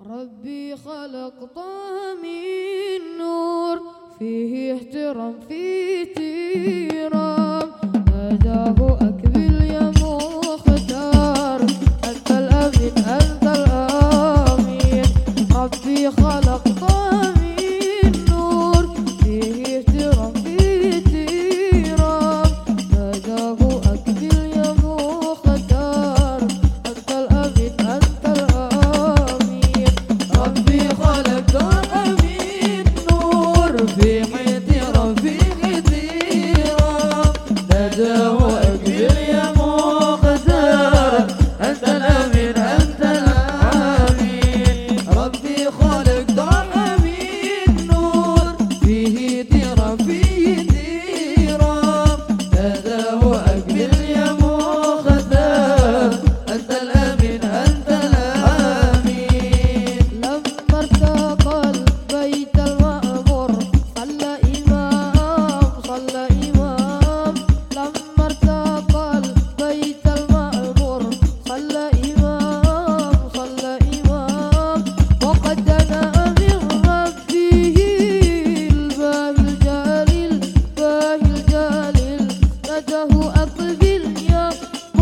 ربي خلق طامي النور، فيه احترام فيه احترام، هداه أكمل يا مختار، أنت الأمين أنت الأمين. ربي خلق طامي النور، فيه احترام فيه احترام، هداه أكمل يا مختار، أنت الأمين أنت الأمين. ربي خلق طامي النور، فيه احترام فيه احترام، هداه أكمل يا مختار، أنت الأمين أنت الأمين. ربي خلق طامي النور، فيه احترام فيه احترام، هداه أكمل يا مختار، أنت الأمين أنت الأمين. لما ارتقى البيت المأمور، صلى إمام صلى إمام. لما ارتقى البيت المأمور، صلى إمام صلى إمام. وقد دنا من ربه الباهي الجليل باهي الجليل، نجاه أقبل يا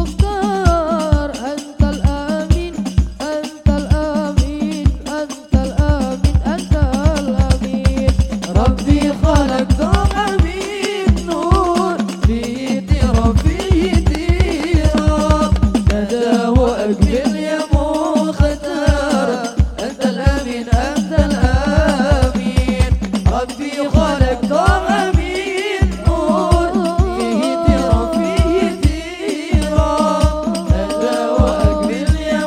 مختار، أنت الأمين أنت الأمين أنت الأمين أنت الأمين. ربي خلق طامي النور، فيه احترام فيه احترام، نجاه أقبل يا مختار، أنت الأمين أنت الأمين. ربي خلق طامي النور، فيه احترام فيه احترام، نجاه أقبل يا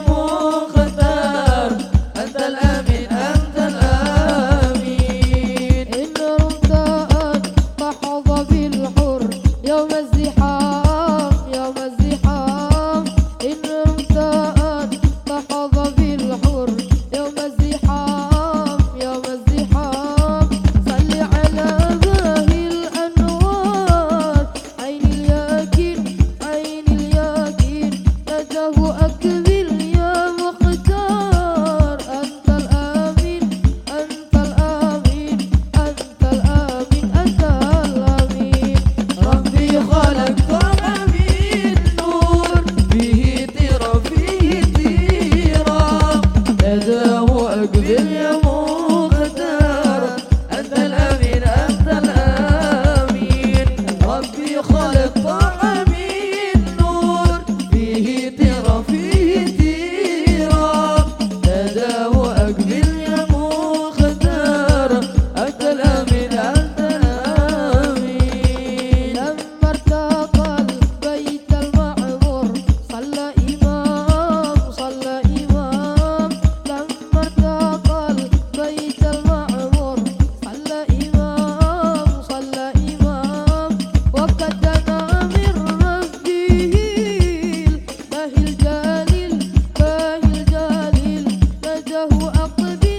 مختار، أنت الأمين أنت الأمين. إن رمت أن تحظى بالحر يوم الزحام يوم الزحام، إن رمت أن تحظى بالحر يوم الزحام يوم الزحام. صل على باهي الأنوار، عين اليقين عين اليقين، نجاه أكمل يا مختار، أنت الأمين أنت الأمين أنت الأمين أنت الأمين. ربي خلق طامي النور، فيه احترام فيه احترام، نجاه أقبل يا مختار، أنت الأمين أنت الأمين. ربي خلق طامي النور، فيه احترام فيه احترام، نجاه أقبل يا مختار، أنت الأمين أنت الأمين. لما ارتقى البيت المعمور، صلى إمام صلى إمام. لما ارتقى البيت المعمور، صلى إمام صلى إمام. وقد دنا من ربه الباهي الجليل باهي الجليل، نجاه أقبل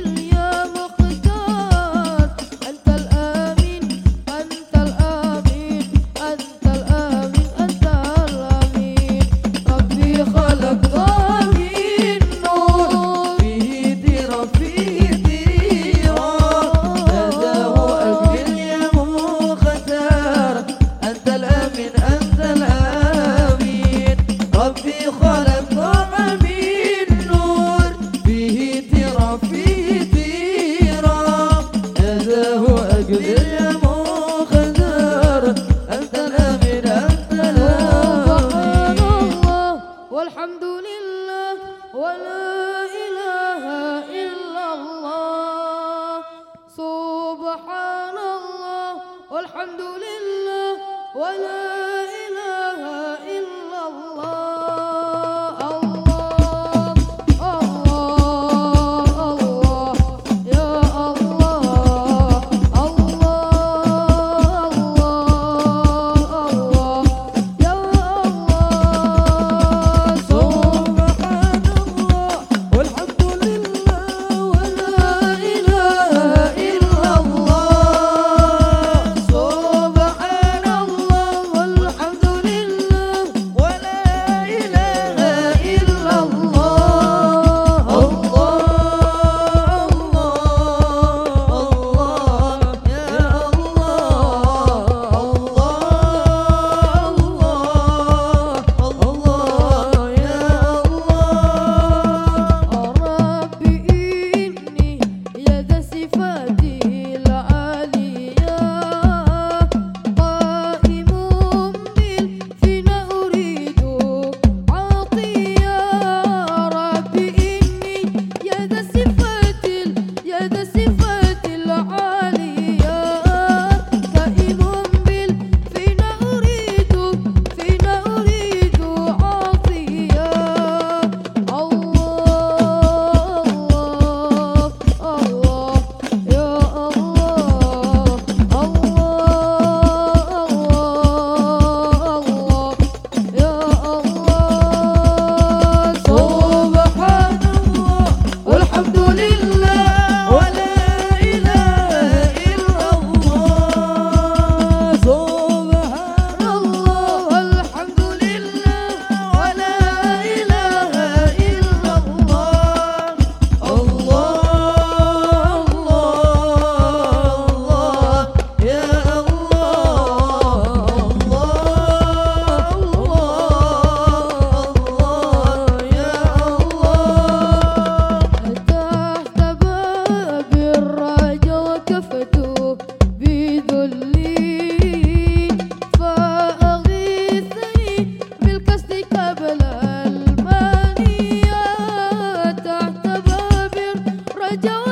الجواب